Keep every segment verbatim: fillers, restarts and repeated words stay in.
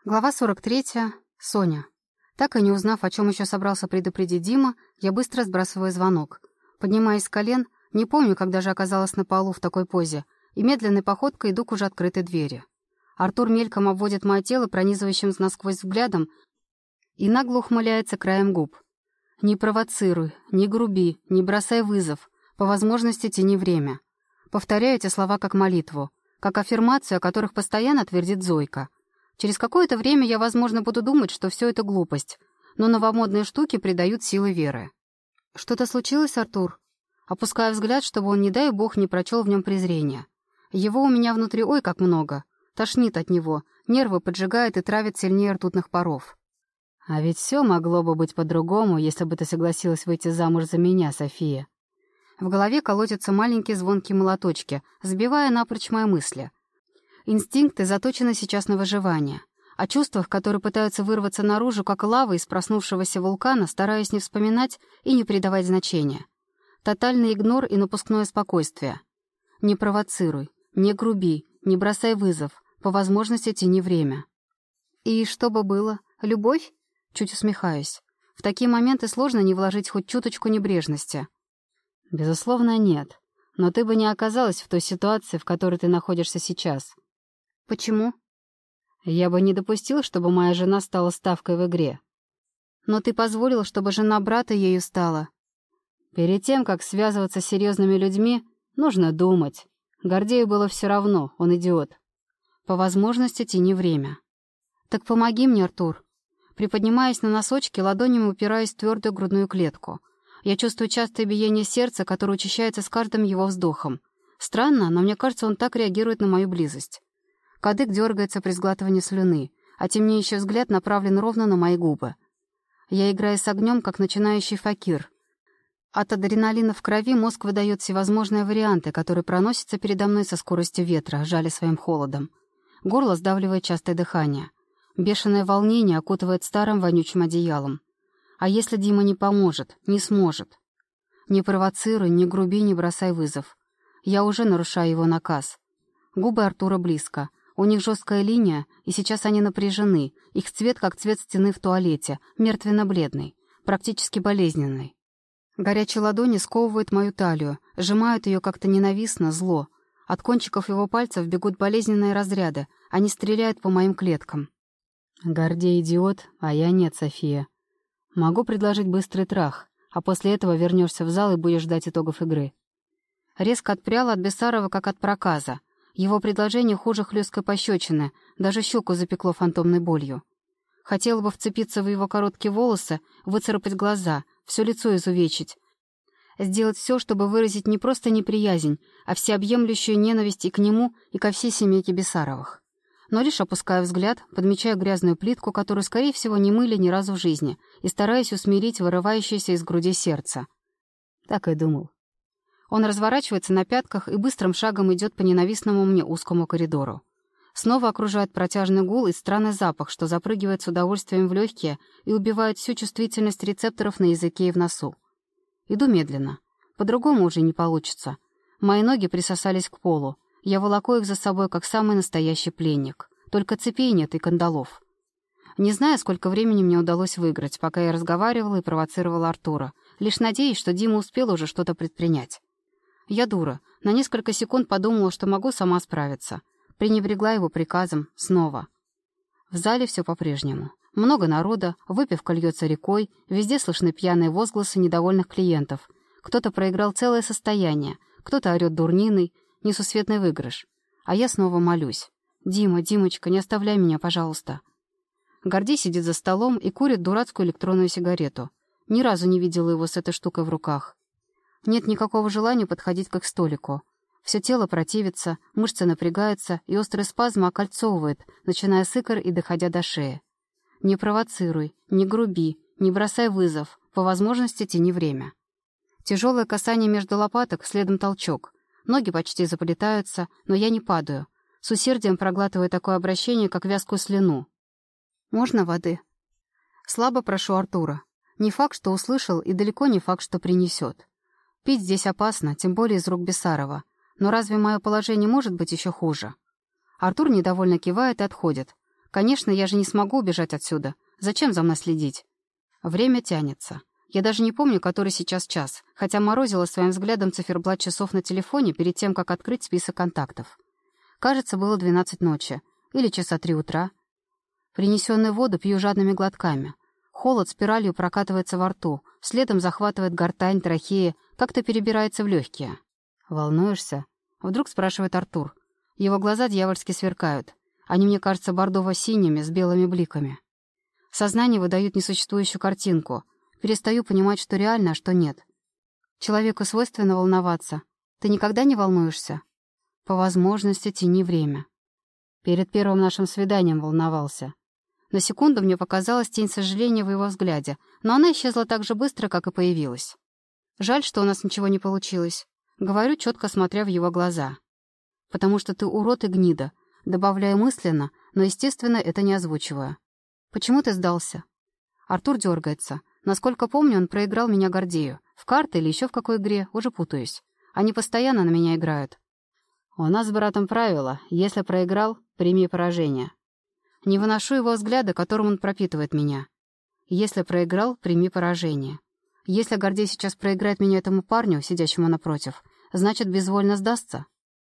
Глава сорок третья. Соня. Так и не узнав, о чем еще собрался предупредить Дима, я быстро сбрасываю звонок. Поднимаясь с колен, не помню, когда же оказалась на полу в такой позе, и медленной походкой иду к уже открытой двери. Артур мельком обводит мое тело пронизывающим насквозь взглядом и нагло ухмыляется краем губ. «Не провоцируй, не груби, не бросай вызов, по возможности тяни время». Повторяю эти слова как молитву, как аффирмацию, о которых постоянно твердит Зойка. Через какое-то время я, возможно, буду думать, что все это глупость, но новомодные штуки придают силы веры. «Что-то случилось, Артур?» Опускаю взгляд, чтобы он, не дай бог, не прочел в нем презрения. Его у меня внутри ой как много. Тошнит от него, нервы поджигает и травит сильнее ртутных паров. «А ведь все могло бы быть по-другому, если бы ты согласилась выйти замуж за меня, София». В голове колотятся маленькие звонкие молоточки, сбивая напрочь мои мысли. Инстинкты заточены сейчас на выживание. О чувствах, которые пытаются вырваться наружу, как лава из проснувшегося вулкана, стараюсь не вспоминать и не придавать значения. Тотальный игнор и напускное спокойствие. Не провоцируй, не груби, не бросай вызов, по возможности тяни время. И что бы было? Любовь? Чуть усмехаюсь. В такие моменты сложно не вложить хоть чуточку небрежности. Безусловно, нет. Но ты бы не оказалась в той ситуации, в которой ты находишься сейчас. Почему? Я бы не допустил, чтобы моя жена стала ставкой в игре. Но ты позволил, чтобы жена брата ею стала. Перед тем, как связываться с серьезными людьми, нужно думать. Гордею было все равно, он идиот. По возможности тяни время. Так помоги мне, Артур. Приподнимаясь на носочки, ладонями упираясь в твердую грудную клетку. Я чувствую частое биение сердца, которое учащается с каждым его вздохом. Странно, но мне кажется, он так реагирует на мою близость. Кадык дергается при сглатывании слюны, а темнеющий взгляд направлен ровно на мои губы. Я играю с огнем, как начинающий факир. От адреналина в крови мозг выдает всевозможные варианты, которые проносятся передо мной со скоростью ветра, жаля своим холодом. Горло сдавливает частое дыхание. Бешеное волнение окутывает старым вонючим одеялом. А если Дима не поможет, не сможет? Не провоцируй, не груби, не бросай вызов. Я уже нарушаю его наказ. Губы Артура близко. У них жесткая линия, и сейчас они напряжены. Их цвет, как цвет стены в туалете, мертвенно-бледный, практически болезненный. Горячие ладони сковывают мою талию, сжимают ее как-то ненавистно, зло. От кончиков его пальцев бегут болезненные разряды, они стреляют по моим клеткам. Гордей идиот, а я нет, София. Могу предложить быстрый трах, а после этого вернешься в зал и будешь ждать итогов игры. Резко отпряла от Бессарова, как от проказа. Его предложение хуже хлесткой пощечины, даже щеку запекло фантомной болью. Хотела бы вцепиться в его короткие волосы, выцарапать глаза, все лицо изувечить. Сделать все, чтобы выразить не просто неприязнь, а всеобъемлющую ненависть и к нему, и ко всей семейке Бессаровых. Но лишь опускаю взгляд, подмечаю грязную плитку, которую, скорее всего, не мыли ни разу в жизни, и стараюсь усмирить вырывающееся из груди сердце. Так и думал. Он разворачивается на пятках и быстрым шагом идет по ненавистному мне узкому коридору. Снова окружает протяжный гул и странный запах, что запрыгивает с удовольствием в легкие и убивает всю чувствительность рецепторов на языке и в носу. Иду медленно. По-другому уже не получится. Мои ноги присосались к полу. Я волоку их за собой, как самый настоящий пленник. Только цепей нет и кандалов. Не знаю, сколько времени мне удалось выиграть, пока я разговаривала и провоцировала Артура. Лишь надеюсь, что Дима успел уже что-то предпринять. Я дура. На несколько секунд подумала, что могу сама справиться. Пренебрегла его приказом снова. В зале все по-прежнему. Много народа, выпивка льется рекой, везде слышны пьяные возгласы недовольных клиентов. Кто-то проиграл целое состояние, кто-то орёт дурниной, несусветный выигрыш. А я снова молюсь. «Дима, Димочка, не оставляй меня, пожалуйста». Гордей сидит за столом и курит дурацкую электронную сигарету. Ни разу не видела его с этой штукой в руках. Нет никакого желания подходить к их столику. Все тело противится, мышцы напрягаются, и острый спазм окольцовывает, начиная с икр и доходя до шеи. Не провоцируй, не груби, не бросай вызов, по возможности тяни время. Тяжелое касание между лопаток, следом толчок. Ноги почти заплетаются, но я не падаю. С усердием проглатываю такое обращение, как вязкую слюну. «Можно воды?» Слабо прошу Артура. Не факт, что услышал, и далеко не факт, что принесет. Пить здесь опасно, тем более из рук Бессарова. Но разве мое положение может быть еще хуже? Артур недовольно кивает и отходит. Конечно, я же не смогу убежать отсюда. Зачем за мной следить? Время тянется. Я даже не помню, который сейчас час, хотя морозила своим взглядом циферблат часов на телефоне перед тем, как открыть список контактов. Кажется, было двенадцать ночи. Или часа три утра. Принесенную воду пью жадными глотками. Холод спиралью прокатывается во рту, следом захватывает гортань, трахея, как-то перебирается в легкие. «Волнуешься?» — вдруг спрашивает Артур. Его глаза дьявольски сверкают. Они мне кажутся бордово-синими, с белыми бликами. Сознание выдает несуществующую картинку. Перестаю понимать, что реально, а что нет. Человеку свойственно волноваться. Ты никогда не волнуешься? По возможности тяни время. Перед первым нашим свиданием волновался. На секунду мне показалась тень сожаления в его взгляде, но она исчезла так же быстро, как и появилась. Жаль, что у нас ничего не получилось. Говорю, четко смотря в его глаза. Потому что ты урод и гнида. Добавляю мысленно, но, естественно, это не озвучиваю. Почему ты сдался? Артур дергается. Насколько помню, он проиграл меня Гордею. В карты или еще в какой игре, уже путаюсь. Они постоянно на меня играют. У нас с братом правило: если проиграл, прими поражение. Не выношу его взгляда, которым он пропитывает меня. Если проиграл, прими поражение. Если Гордей сейчас проиграет меня этому парню, сидящему напротив, значит, безвольно сдастся.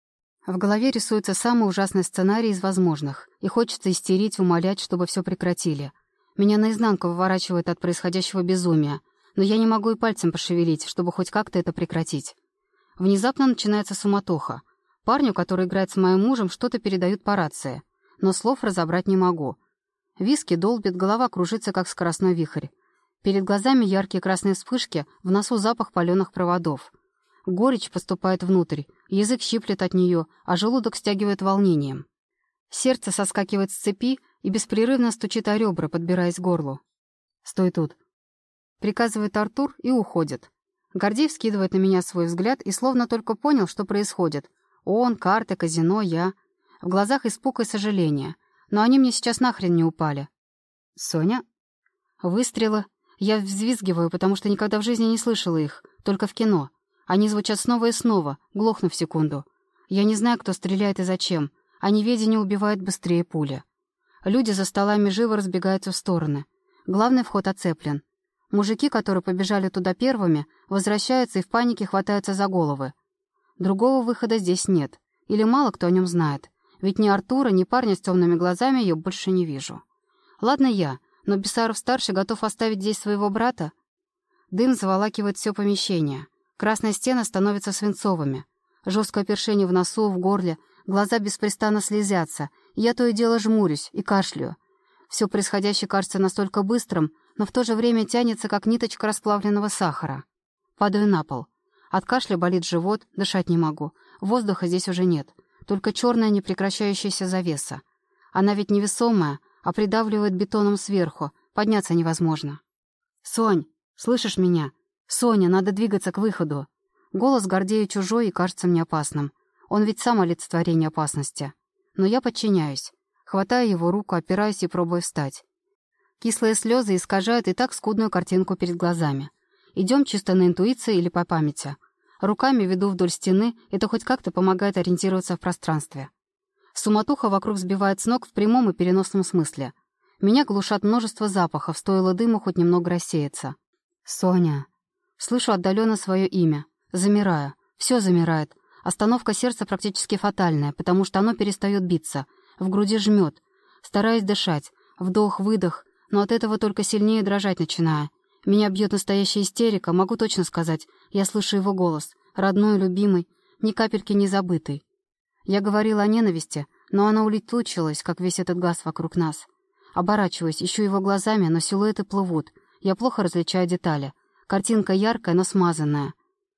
В голове рисуется самый ужасный сценарий из возможных, и хочется истерить, умолять, чтобы все прекратили. Меня наизнанку выворачивает от происходящего безумия, но я не могу и пальцем пошевелить, чтобы хоть как-то это прекратить. Внезапно начинается суматоха. Парню, который играет с моим мужем, что-то передают по рации, но слов разобрать не могу. Виски долбит, голова кружится, как скоростной вихрь. Перед глазами яркие красные вспышки, в носу запах паленых проводов. Горечь поступает внутрь, язык щиплет от нее, а желудок стягивает волнением. Сердце соскакивает с цепи и беспрерывно стучит о ребра, подбираясь к горлу. «Стой тут», — приказывает Артур и уходит. Гордей вскидывает на меня свой взгляд и словно только понял, что происходит. Он, карты, казино, я. В глазах испуг и сожаление. Но они мне сейчас нахрен не упали. «Соня?» Выстрелы. Я взвизгиваю, потому что никогда в жизни не слышала их, только в кино. Они звучат снова и снова, глохнув секунду. Я не знаю, кто стреляет и зачем, а неведение убивает быстрее пули. Люди за столами живо разбегаются в стороны. Главный вход оцеплен. Мужики, которые побежали туда первыми, возвращаются и в панике хватаются за головы. Другого выхода здесь нет. Или мало кто о нем знает. Ведь ни Артура, ни парня с темными глазами я больше не вижу. Ладно я, но Бессаров-старший готов оставить здесь своего брата? Дым заволакивает все помещение. Красные стены становятся свинцовыми. Жесткое першение в носу, в горле, глаза беспрестанно слезятся, и я то и дело жмурюсь и кашляю. Все происходящее кажется настолько быстрым, но в то же время тянется, как ниточка расплавленного сахара. Падаю на пол. От кашля болит живот, дышать не могу. Воздуха здесь уже нет, только черная непрекращающаяся завеса. Она ведь невесомая, а придавливает бетоном сверху, подняться невозможно. «Сонь, слышишь меня? Соня, надо двигаться к выходу». Голос Гордея чужой и кажется мне опасным. Он ведь сам олицетворение опасности. Но я подчиняюсь. Хватаю его руку, опираюсь и пробую встать. Кислые слезы искажают и так скудную картинку перед глазами. Идем чисто на интуиции или по памяти. Руками веду вдоль стены, это хоть как-то помогает ориентироваться в пространстве. Суматоха вокруг сбивает с ног в прямом и переносном смысле. Меня глушат множество запахов, стоило дыму хоть немного рассеяться. «Соня». Слышу отдаленно свое имя. Замираю. Все замирает. Остановка сердца практически фатальная, потому что оно перестает биться. В груди жмет. Стараюсь дышать. Вдох-выдох, но от этого только сильнее дрожать начинаю. Меня бьет настоящая истерика, могу точно сказать. Я слышу его голос. Родной, любимый, ни капельки не забытый. Я говорила о ненависти, но она улетучилась, как весь этот газ вокруг нас. Оборачиваюсь, ищу его глазами, но силуэты плывут. Я плохо различаю детали. Картинка яркая, но смазанная.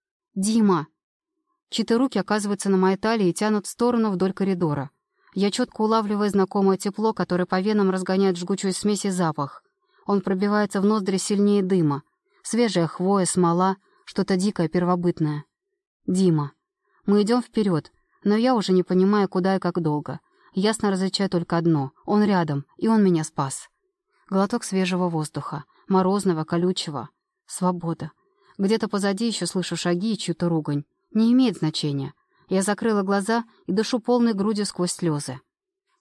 «Дима!» Чьи-то руки оказываются на моей талии и тянут в сторону вдоль коридора. Я четко улавливаю знакомое тепло, которое по венам разгоняет жгучую смесь и запах. Он пробивается в ноздри сильнее дыма. Свежая хвоя, смола, что-то дикое, первобытное. «Дима!» Мы идем вперед, но я уже не понимаю, куда и как долго. Ясно различаю только одно — он рядом, и он меня спас. Глоток свежего воздуха, морозного, колючего. Свобода. Где-то позади еще слышу шаги и чью-то ругань. Не имеет значения. Я закрыла глаза и дышу полной грудью сквозь слезы.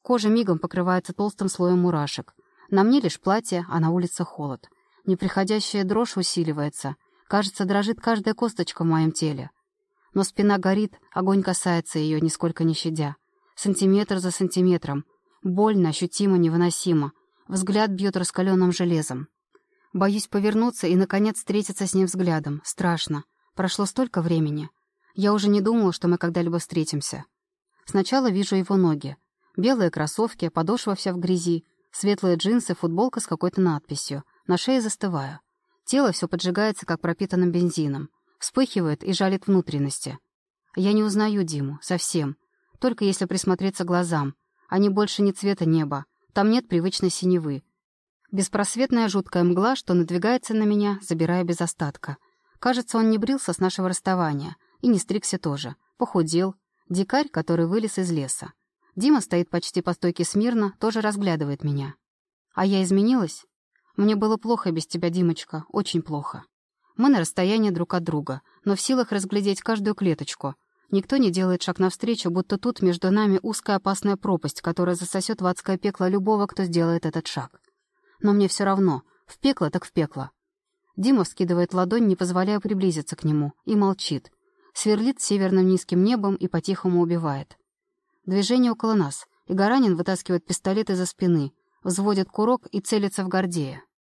Кожа мигом покрывается толстым слоем мурашек. На мне лишь платье, а на улице холод. Неприходящая дрожь усиливается. Кажется, дрожит каждая косточка в моем теле. Но спина горит, огонь касается ее, нисколько не щадя. Сантиметр за сантиметром. Больно, ощутимо, невыносимо. Взгляд бьет раскаленным железом. Боюсь повернуться и, наконец, встретиться с ним взглядом. Страшно. Прошло столько времени. Я уже не думала, что мы когда-либо встретимся. Сначала вижу его ноги. Белые кроссовки, подошва вся в грязи, светлые джинсы, футболка с какой-то надписью. На шее застываю. Тело все поджигается, как пропитанным бензином. Вспыхивает и жалит внутренности. Я не узнаю Диму. Совсем. Только если присмотреться к глазам. Они больше не цвета неба. Там нет привычной синевы. Беспросветная жуткая мгла, что надвигается на меня, забирая без остатка. Кажется, он не брился с нашего расставания. И не стригся тоже. Похудел. Дикарь, который вылез из леса. Дима стоит почти по стойке смирно, тоже разглядывает меня. А я изменилась? Мне было плохо без тебя, Димочка, очень плохо. Мы на расстоянии друг от друга, но в силах разглядеть каждую клеточку. Никто не делает шаг навстречу, будто тут между нами узкая опасная пропасть, которая засосет в адское пекло любого, кто сделает этот шаг. Но мне все равно. В пекло так в пекло. Дима вскидывает ладонь, не позволяя приблизиться к нему, и молчит. Сверлит северным низким небом и по-тихому убивает. Движение около нас, и Гаранин вытаскивает пистолет из-за спины, взводит курок и целится в Гордея.